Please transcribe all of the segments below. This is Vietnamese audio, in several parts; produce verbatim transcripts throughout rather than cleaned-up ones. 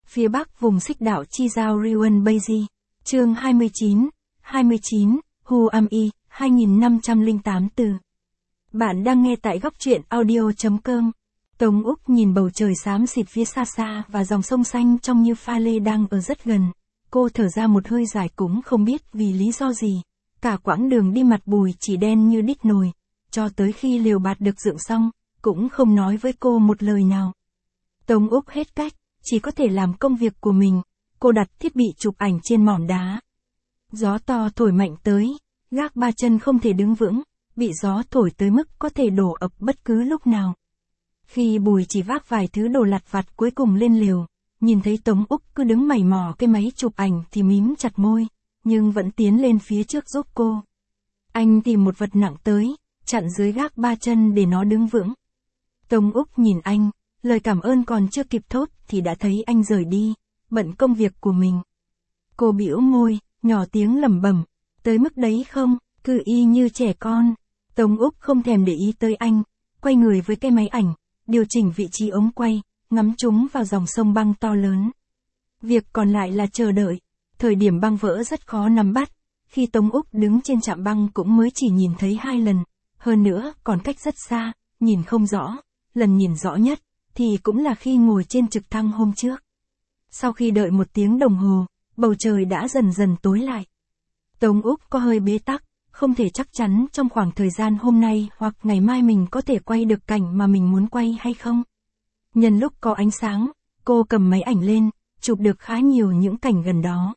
phía bắc vùng xích đảo chi giao Riwan Baiji. Chương hai mươi chín, hai mươi chín, Who Am I, hai nghìn năm trăm lẻ tám từ. Bạn đang nghe tại góc truyện audio.com. Tống Úc nhìn bầu trời xám xịt phía xa xa và dòng sông xanh trông như pha lê đang ở rất gần. Cô thở ra một hơi dài cũng không biết vì lý do gì. Cả quãng đường đi mặt Bùi chỉ đen như đít nồi. Cho tới khi lều bạt được dựng xong, cũng không nói với cô một lời nào. Tống Úc hết cách, chỉ có thể làm công việc của mình. Cô đặt thiết bị chụp ảnh trên mỏm đá. Gió to thổi mạnh tới, gác ba chân không thể đứng vững, bị gió thổi tới mức có thể đổ ập bất cứ lúc nào. Khi Bùi chỉ vác vài thứ đồ lặt vặt cuối cùng lên lều, nhìn thấy Tống Úc cứ đứng mày mò cái máy chụp ảnh thì mím chặt môi, nhưng vẫn tiến lên phía trước giúp cô. Anh tìm một vật nặng tới, chặn dưới gác ba chân để nó đứng vững. Tống Úc nhìn anh, lời cảm ơn còn chưa kịp thốt thì đã thấy anh rời đi, bận công việc của mình. Cô bĩu môi, nhỏ tiếng lẩm bẩm, tới mức đấy không, cứ y như trẻ con. Tống Úc không thèm để ý tới anh, quay người với cái máy ảnh, điều chỉnh vị trí ống quay, ngắm chúng vào dòng sông băng to lớn. Việc còn lại là chờ đợi. Thời điểm băng vỡ rất khó nắm bắt, khi Tống Úc đứng trên trạm băng cũng mới chỉ nhìn thấy hai lần, hơn nữa còn cách rất xa, nhìn không rõ. Lần nhìn rõ nhất, thì cũng là khi ngồi trên trực thăng hôm trước. Sau khi đợi một tiếng đồng hồ, bầu trời đã dần dần tối lại. Tống Úc có hơi bế tắc, không thể chắc chắn trong khoảng thời gian hôm nay hoặc ngày mai mình có thể quay được cảnh mà mình muốn quay hay không. Nhân lúc có ánh sáng, cô cầm máy ảnh lên, chụp được khá nhiều những cảnh gần đó.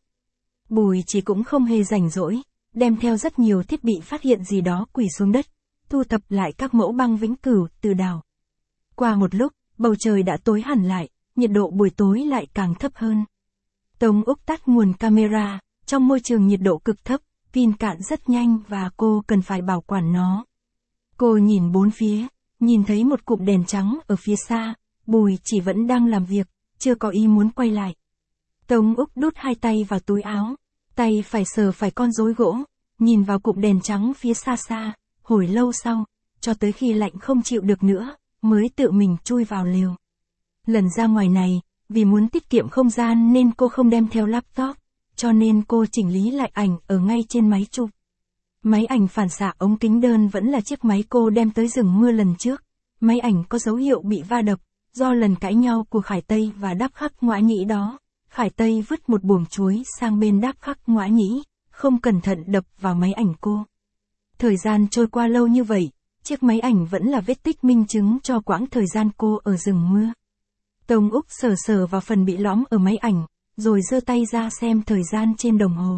Bùi chỉ cũng không hề rảnh rỗi, đem theo rất nhiều thiết bị phát hiện gì đó quỳ xuống đất, thu thập lại các mẫu băng vĩnh cửu từ đảo. Qua một lúc, bầu trời đã tối hẳn lại, nhiệt độ buổi tối lại càng thấp hơn. Tống Úc tắt nguồn camera, trong môi trường nhiệt độ cực thấp, pin cạn rất nhanh và cô cần phải bảo quản nó. Cô nhìn bốn phía, nhìn thấy một cụm đèn trắng ở phía xa, Bùi chỉ vẫn đang làm việc, chưa có ý muốn quay lại. Tống Úc đút hai tay vào túi áo, tay phải sờ phải con rối gỗ, nhìn vào cụm đèn trắng phía xa xa, hồi lâu sau, cho tới khi lạnh không chịu được nữa, mới tự mình chui vào lều. Lần ra ngoài này, vì muốn tiết kiệm không gian nên cô không đem theo laptop, cho nên cô chỉnh lý lại ảnh ở ngay trên máy chụp. Máy ảnh phản xạ ống kính đơn vẫn là chiếc máy cô đem tới rừng mưa lần trước. Máy ảnh có dấu hiệu bị va đập, do lần cãi nhau của Khải Tây và Đáp Khắc Ngoã Nhĩ đó. Khải Tây vứt một buồng chuối sang bên Đáp Khắc Ngoã Nhĩ, không cẩn thận đập vào máy ảnh cô. Thời gian trôi qua lâu như vậy, chiếc máy ảnh vẫn là vết tích minh chứng cho quãng thời gian cô ở rừng mưa. Tống Úc sờ sờ vào phần bị lõm ở máy ảnh, rồi giơ tay ra xem thời gian trên đồng hồ.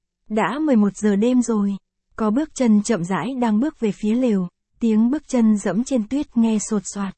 Đã mười một giờ đêm rồi, có bước chân chậm rãi đang bước về phía lều, tiếng bước chân dẫm trên tuyết nghe sột soạt.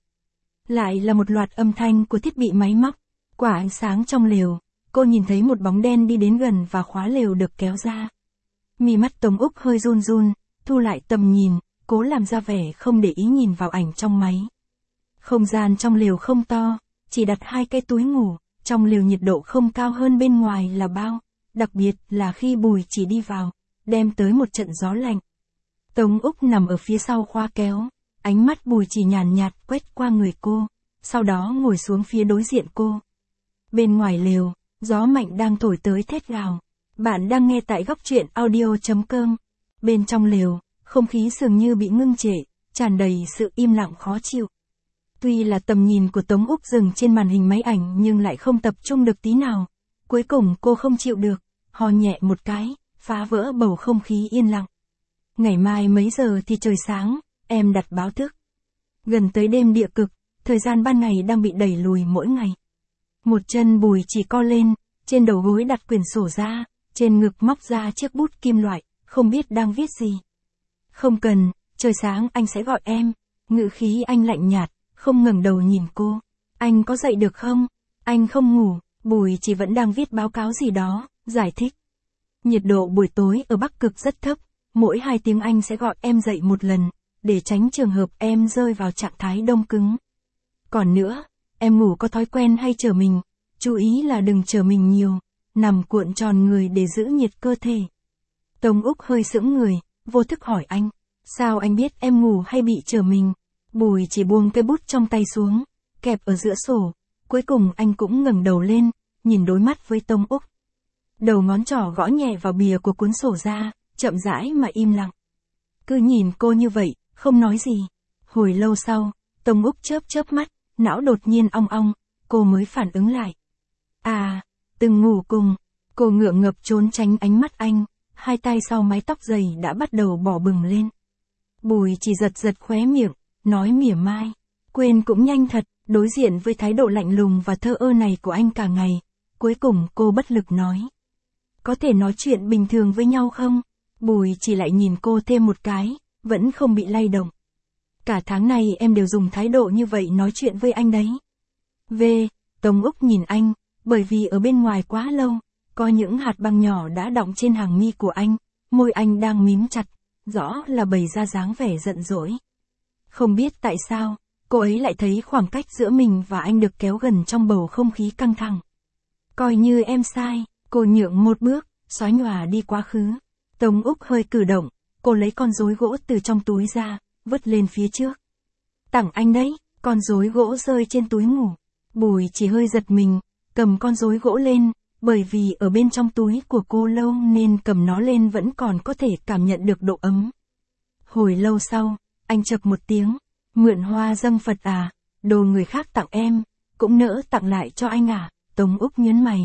Lại là một loạt âm thanh của thiết bị máy móc, quả ánh sáng trong lều, cô nhìn thấy một bóng đen đi đến gần và khóa lều được kéo ra. Mí mắt Tống Úc hơi run run, thu lại tầm nhìn, cố làm ra vẻ không để ý nhìn vào ảnh trong máy. Không gian trong lều không to, chỉ đặt hai cái túi ngủ, trong lều nhiệt độ không cao hơn bên ngoài là bao, đặc biệt là khi Bùi chỉ đi vào, đem tới một trận gió lạnh. Tống Úc nằm ở phía sau khoa kéo, ánh mắt Bùi chỉ nhàn nhạt quét qua người cô, sau đó ngồi xuống phía đối diện cô. Bên ngoài lều, gió mạnh đang thổi tới thét gào. Bạn đang nghe tại góc truyện audio.com. Bên trong lều, không khí dường như bị ngưng trệ, tràn đầy sự im lặng khó chịu. Tuy là tầm nhìn của Tống Úc dừng trên màn hình máy ảnh nhưng lại không tập trung được tí nào. Cuối cùng cô không chịu được, hò nhẹ một cái, phá vỡ bầu không khí yên lặng. Ngày mai mấy giờ thì trời sáng, em đặt báo thức. Gần tới đêm địa cực, thời gian ban ngày đang bị đẩy lùi mỗi ngày. Một chân Bùi chỉ co lên, trên đầu gối đặt quyển sổ ra, trên ngực móc ra chiếc bút kim loại, không biết đang viết gì. Không cần, trời sáng anh sẽ gọi em. Ngữ khí anh lạnh nhạt, không ngẩng đầu nhìn cô. Anh có dậy được không? Anh không ngủ. Bùi chỉ vẫn đang viết báo cáo gì đó, giải thích. Nhiệt độ buổi tối ở Bắc Cực rất thấp, mỗi hai tiếng anh sẽ gọi em dậy một lần, để tránh trường hợp em rơi vào trạng thái đông cứng. Còn nữa, em ngủ có thói quen hay trở mình, chú ý là đừng trở mình nhiều, nằm cuộn tròn người để giữ nhiệt cơ thể. Tống Úc hơi sững người, vô thức hỏi anh, sao anh biết em ngủ hay bị trở mình? Bùi chỉ buông cái bút trong tay xuống, kẹp ở giữa sổ, cuối cùng anh cũng ngẩng đầu lên, nhìn đối mắt với Tống Úc. Đầu ngón trỏ gõ nhẹ vào bìa của cuốn sổ ra, chậm rãi mà im lặng. Cứ nhìn cô như vậy, không nói gì. Hồi lâu sau, Tống Úc chớp chớp mắt, não đột nhiên ong ong, cô mới phản ứng lại. À, từng ngủ cùng. Cô ngượng ngập trốn tránh ánh mắt anh, hai tay sau mái tóc dày đã bắt đầu bỏ bừng lên. Bùi chỉ giật giật khóe miệng, nói mỉa mai. Quên cũng nhanh thật, đối diện với thái độ lạnh lùng và thờ ơ này của anh cả ngày. Cuối cùng cô bất lực nói. Có thể nói chuyện bình thường với nhau không? Bùi chỉ lại nhìn cô thêm một cái, vẫn không bị lay động. Cả tháng này em đều dùng thái độ như vậy nói chuyện với anh đấy. V. Tống Úc nhìn anh, bởi vì ở bên ngoài quá lâu, có những hạt băng nhỏ đã đọng trên hàng mi của anh, môi anh đang mím chặt, rõ là bày ra dáng vẻ giận dỗi. Không biết tại sao, cô ấy lại thấy khoảng cách giữa mình và anh được kéo gần trong bầu không khí căng thẳng. Coi như em sai, cô nhượng một bước, xóa nhòa đi quá khứ. Tống Úc hơi cử động, cô lấy con rối gỗ từ trong túi ra, vứt lên phía trước. Tặng anh đấy, con rối gỗ rơi trên túi ngủ. Bùi chỉ hơi giật mình, cầm con rối gỗ lên, bởi vì ở bên trong túi của cô lâu nên cầm nó lên vẫn còn có thể cảm nhận được độ ấm. Hồi lâu sau, anh chập một tiếng, mượn hoa dâng Phật à, đồ người khác tặng em, cũng nỡ tặng lại cho anh à, Tống Úc nhớn mày.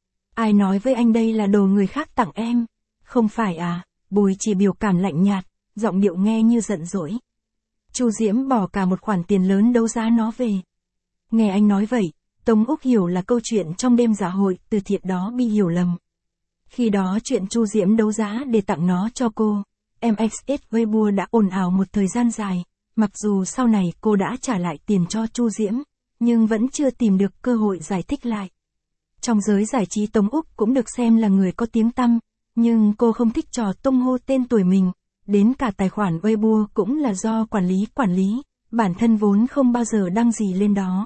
Ai nói với anh đây là đồ người khác tặng em? Không phải à, Bùi chỉ biểu cảm lạnh nhạt, giọng điệu nghe như giận dỗi. Chu Diễm bỏ cả một khoản tiền lớn đấu giá nó về. Nghe anh nói vậy, Tống Úc hiểu là câu chuyện trong đêm dạ hội từ thiện đó bị hiểu lầm. Khi đó chuyện Chu Diễm đấu giá để tặng nó cho cô, em ích ét Weibo đã ồn ào một thời gian dài, mặc dù sau này cô đã trả lại tiền cho Chu Diễm, nhưng vẫn chưa tìm được cơ hội giải thích lại. Trong giới giải trí Tống Úc cũng được xem là người có tiếng tăm, nhưng cô không thích trò tung hô tên tuổi mình, đến cả tài khoản Weibo cũng là do quản lý quản lý, bản thân vốn không bao giờ đăng gì lên đó.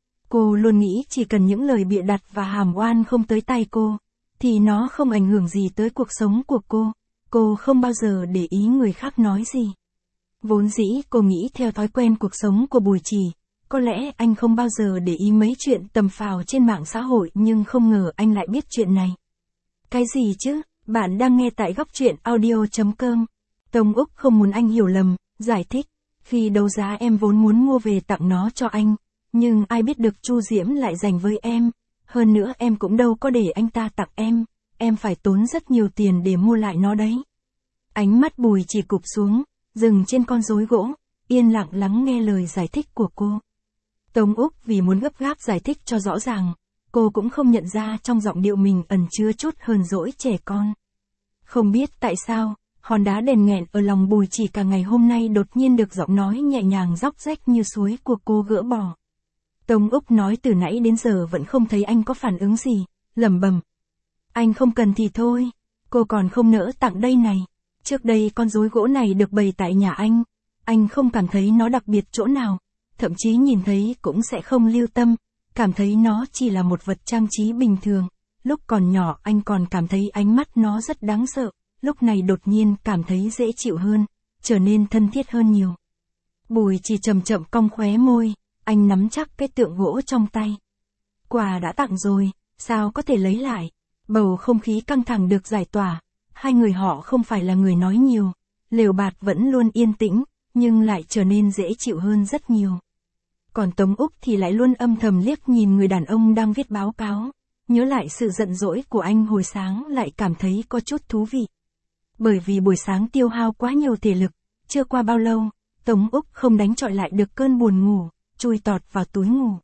Cô luôn nghĩ chỉ cần những lời bịa đặt và hàm oan không tới tay cô, thì nó không ảnh hưởng gì tới cuộc sống của cô, cô không bao giờ để ý người khác nói gì. Vốn dĩ cô nghĩ theo thói quen cuộc sống của Bùi Chỉ, có lẽ anh không bao giờ để ý mấy chuyện tầm phào trên mạng xã hội nhưng không ngờ anh lại biết chuyện này. Cái gì chứ, bạn đang nghe tại góc truyện audio chấm com. Tống Úc không muốn anh hiểu lầm, giải thích, khi đấu giá em vốn muốn mua về tặng nó cho anh, nhưng ai biết được Chu Diễm lại dành với em, hơn nữa em cũng đâu có để anh ta tặng em, em phải tốn rất nhiều tiền để mua lại nó đấy. Ánh mắt Bùi chỉ cụp xuống, dừng trên con rối gỗ, yên lặng lắng nghe lời giải thích của cô. Tống Úc vì muốn gấp gáp giải thích cho rõ ràng, cô cũng không nhận ra trong giọng điệu mình ẩn chứa chút hờn dỗi trẻ con. Không biết tại sao, hòn đá đèn nghẹn ở lòng Bùi Chỉ cả ngày hôm nay đột nhiên được giọng nói nhẹ nhàng róc rách như suối của cô gỡ bỏ. Tống Úc nói từ nãy đến giờ vẫn không thấy anh có phản ứng gì, lẩm bẩm. Anh không cần thì thôi, cô còn không nỡ tặng đây này. Trước đây con rối gỗ này được bày tại nhà anh, anh không cảm thấy nó đặc biệt chỗ nào, thậm chí nhìn thấy cũng sẽ không lưu tâm, cảm thấy nó chỉ là một vật trang trí bình thường. Lúc còn nhỏ anh còn cảm thấy ánh mắt nó rất đáng sợ, lúc này đột nhiên cảm thấy dễ chịu hơn, trở nên thân thiết hơn nhiều. Bùi chỉ chậm chậm cong khóe môi, anh nắm chắc cái tượng gỗ trong tay. Quà đã tặng rồi, sao có thể lấy lại? Bầu không khí căng thẳng được giải tỏa, hai người họ không phải là người nói nhiều, lều bạt vẫn luôn yên tĩnh, nhưng lại trở nên dễ chịu hơn rất nhiều. Còn Tống Úc thì lại luôn âm thầm liếc nhìn người đàn ông đang viết báo cáo, nhớ lại sự giận dỗi của anh hồi sáng lại cảm thấy có chút thú vị. Bởi vì buổi sáng tiêu hao quá nhiều thể lực, chưa qua bao lâu, Tống Úc không đánh trọi lại được cơn buồn ngủ, chui tọt vào túi ngủ.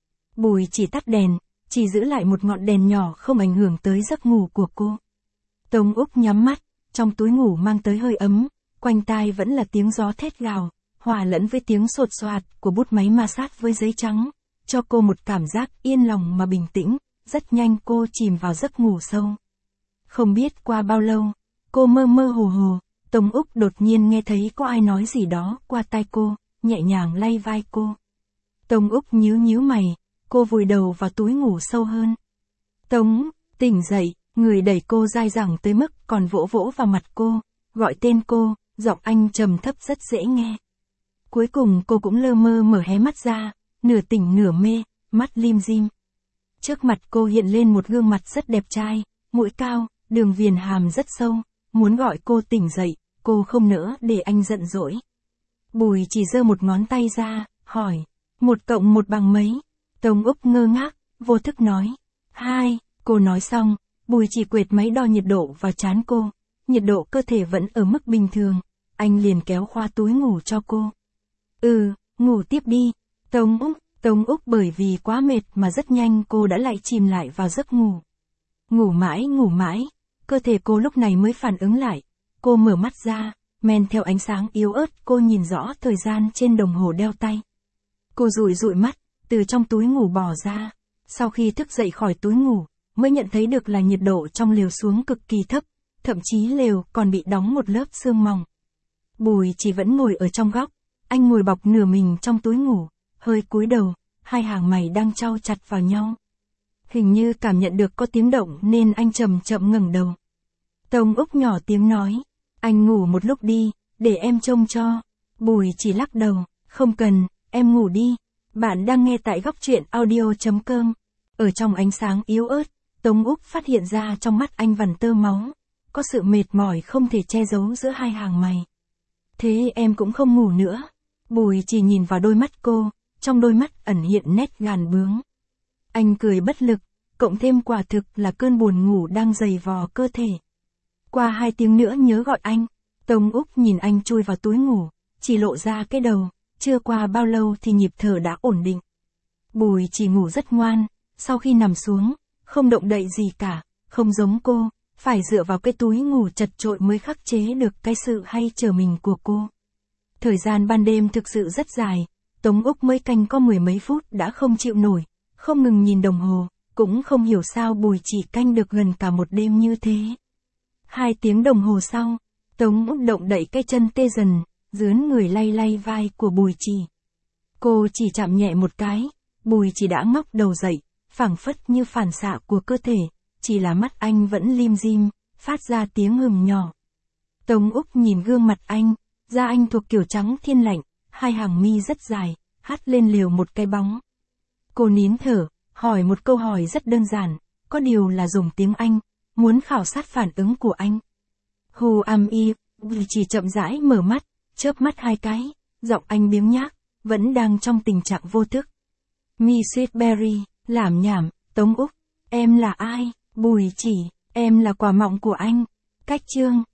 Bùi chỉ tắt đèn, chỉ giữ lại một ngọn đèn nhỏ không ảnh hưởng tới giấc ngủ của cô. Tống Úc nhắm mắt, trong túi ngủ mang tới hơi ấm, quanh tai vẫn là tiếng gió thét gào, hòa lẫn với tiếng sột soạt của bút máy ma sát với giấy trắng, cho cô một cảm giác yên lòng mà bình tĩnh, rất nhanh cô chìm vào giấc ngủ sâu. Không biết qua bao lâu, cô mơ mơ hồ hồ, Tống Úc đột nhiên nghe thấy có ai nói gì đó qua tai cô, nhẹ nhàng lay vai cô. Tống Úc nhíu nhíu mày, cô vùi đầu vào túi ngủ sâu hơn. Tống, tỉnh dậy, người đẩy cô dai dẳng tới mức còn vỗ vỗ vào mặt cô, gọi tên cô, giọng anh trầm thấp rất dễ nghe. Cuối cùng cô cũng lơ mơ mở hé mắt ra, nửa tỉnh nửa mê, mắt lim dim. Trước mặt cô hiện lên một gương mặt rất đẹp trai, mũi cao, đường viền hàm rất sâu, muốn gọi cô tỉnh dậy, cô không nỡ để anh giận dỗi. Bùi chỉ giơ một ngón tay ra, hỏi, một cộng một bằng mấy? Tống Úc ngơ ngác, vô thức nói, hai, cô nói xong, Bùi chỉ quệt máy đo nhiệt độ vào trán cô, nhiệt độ cơ thể vẫn ở mức bình thường, anh liền kéo khoa túi ngủ cho cô. Ừ, ngủ tiếp đi, Tống Úc, Tống Úc bởi vì quá mệt mà rất nhanh cô đã lại chìm lại vào giấc ngủ. Ngủ mãi ngủ mãi, cơ thể cô lúc này mới phản ứng lại, cô mở mắt ra, men theo ánh sáng yếu ớt cô nhìn rõ thời gian trên đồng hồ đeo tay. Cô dụi dụi mắt, từ trong túi ngủ bò ra, sau khi thức dậy khỏi túi ngủ, mới nhận thấy được là nhiệt độ trong lều xuống cực kỳ thấp, thậm chí lều còn bị đóng một lớp sương mỏng. Bùi chỉ vẫn ngồi ở trong góc, anh ngồi bọc nửa mình trong túi ngủ, hơi cúi đầu, hai hàng mày đang chau chặt vào nhau. Hình như cảm nhận được có tiếng động nên anh chậm chậm ngẩng đầu. Tống Úc nhỏ tiếng nói, anh ngủ một lúc đi, để em trông cho. Bùi chỉ lắc đầu, không cần, em ngủ đi. Bạn đang nghe tại góc truyện audio chấm com. Ở trong ánh sáng yếu ớt, Tống Úc phát hiện ra trong mắt anh vằn tơ máu, có sự mệt mỏi không thể che giấu giữa hai hàng mày. Thế em cũng không ngủ nữa. Bùi chỉ nhìn vào đôi mắt cô, trong đôi mắt ẩn hiện nét gàn bướng. Anh cười bất lực, cộng thêm quả thực là cơn buồn ngủ đang dày vò cơ thể. Qua hai tiếng nữa nhớ gọi anh. Tống Úc nhìn anh chui vào túi ngủ, chỉ lộ ra cái đầu, chưa qua bao lâu thì nhịp thở đã ổn định. Bùi chỉ ngủ rất ngoan, sau khi nằm xuống, không động đậy gì cả, không giống cô, phải dựa vào cái túi ngủ chật chội mới khắc chế được cái sự hay trở mình của cô. Thời gian ban đêm thực sự rất dài, Tống Úc mới canh có mười mấy phút đã không chịu nổi, không ngừng nhìn đồng hồ, cũng không hiểu sao Bùi chỉ canh được gần cả một đêm như thế. Hai tiếng đồng hồ sau, Tống Úc động đậy cái chân tê dần, dướn người lay lay vai của Bùi chỉ. Cô chỉ chạm nhẹ một cái, Bùi chỉ đã ngóc đầu dậy, phảng phất như phản xạ của cơ thể, chỉ là mắt anh vẫn lim dim, phát ra tiếng hừm nhỏ. Tống Úc nhìn gương mặt anh, da anh thuộc kiểu trắng thiên lạnh, hai hàng mi rất dài, hắt lên lều một cái bóng. Cô nín thở, hỏi một câu hỏi rất đơn giản, có điều là dùng tiếng Anh, muốn khảo sát phản ứng của anh. Who am I? Bùi chỉ chậm rãi mở mắt, chớp mắt hai cái, giọng anh biếng nhác, vẫn đang trong tình trạng vô thức. missus Berry, lảm nhảm, Tống Úc, em là ai? Bùi chỉ, em là quả mọng của anh. Cách chương.